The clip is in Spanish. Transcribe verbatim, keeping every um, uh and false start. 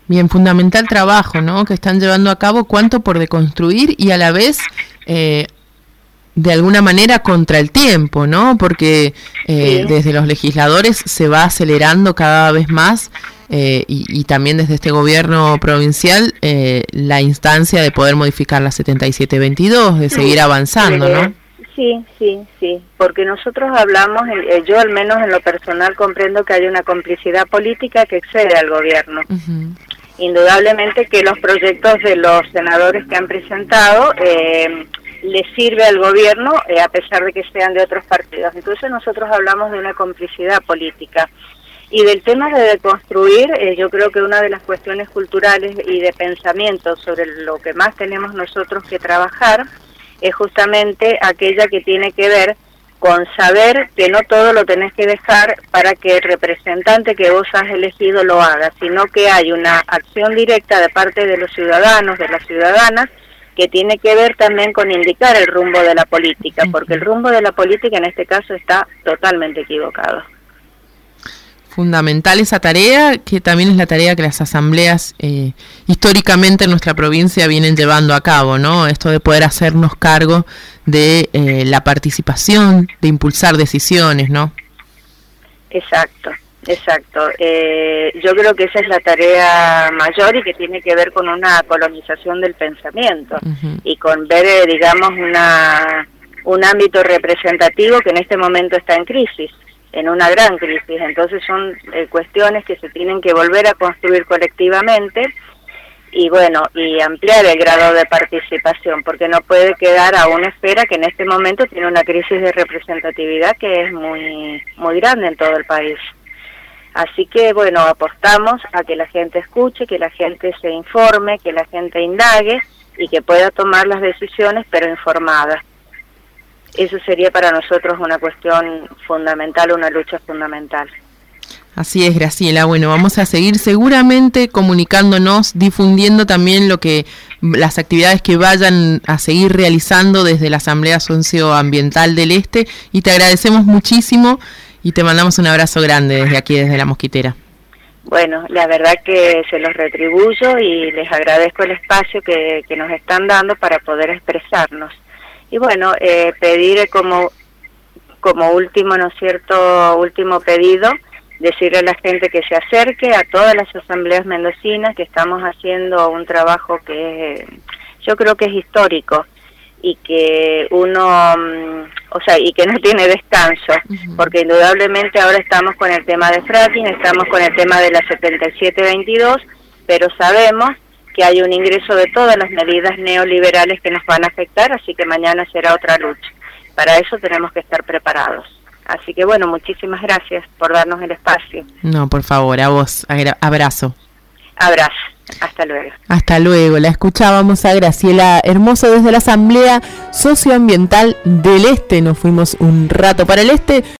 Bien, fundamental trabajo, ¿no?, que están llevando a cabo, cuánto por deconstruir y a la vez, eh, de alguna manera, contra el tiempo, ¿no? Porque eh, sí. desde los legisladores se va acelerando cada vez más eh, y, y también desde este gobierno provincial eh, la instancia de poder modificar la setenta y siete veintidós, de seguir avanzando, ¿no? Sí, sí, sí, porque nosotros hablamos, eh, yo al menos en lo personal comprendo que hay una complicidad política que excede al gobierno. Uh-huh. Indudablemente que los proyectos de los senadores que han presentado eh, les sirve al gobierno eh, a pesar de que sean de otros partidos. Entonces nosotros hablamos de una complicidad política. Y del tema de deconstruir, eh, yo creo que una de las cuestiones culturales y de pensamiento sobre lo que más tenemos nosotros que trabajar es justamente aquella que tiene que ver con saber que no todo lo tenés que dejar para que el representante que vos has elegido lo haga, sino que hay una acción directa de parte de los ciudadanos, de las ciudadanas, que tiene que ver también con indicar el rumbo de la política, porque el rumbo de la política en este caso está totalmente equivocado. Fundamental esa tarea, que también es la tarea que las asambleas eh, históricamente en nuestra provincia vienen llevando a cabo, ¿no? Esto de poder hacernos cargo de eh, la participación, de impulsar decisiones, ¿no? Exacto, exacto. Eh, yo creo que esa es la tarea mayor y que tiene que ver con una colonización del pensamiento uh-huh. y con ver, eh, digamos, una un ámbito representativo que en este momento está en crisis. En una gran crisis, entonces son eh, cuestiones que se tienen que volver a construir colectivamente y bueno, y ampliar el grado de participación, porque no puede quedar a una esfera que en este momento tiene una crisis de representatividad que es muy, muy grande en todo el país. Así que bueno, apostamos a que la gente escuche, que la gente se informe, que la gente indague y que pueda tomar las decisiones pero informadas. Eso sería para nosotros una cuestión fundamental, una lucha fundamental. Así es, Graciela. Bueno, vamos a seguir seguramente comunicándonos, difundiendo también lo que las actividades que vayan a seguir realizando desde la Asamblea Socioambiental del Este, y te agradecemos muchísimo y te mandamos un abrazo grande desde aquí, desde La Mosquitera. Bueno, la verdad que se los retribuyo y les agradezco el espacio que, que nos están dando para poder expresarnos. Y bueno, eh, pedir como como último, ¿no es cierto?, último pedido, decirle a la gente que se acerque a todas las asambleas mendocinas, que estamos haciendo un trabajo que yo creo que es histórico y que uno, o sea, y que no tiene descanso, uh-huh. porque indudablemente ahora estamos con el tema de fracking, estamos con el tema de la setenta y siete veintidós, pero sabemos que hay un ingreso de todas las medidas neoliberales que nos van a afectar, así que mañana será otra lucha. Para eso tenemos que estar preparados. Así que bueno, muchísimas gracias por darnos el espacio. No, por favor, a vos, abrazo. Abrazo, hasta luego. Hasta luego, la escuchábamos a Graciela Hermoso desde la Asamblea Socioambiental del Este. Nos fuimos un rato para el Este.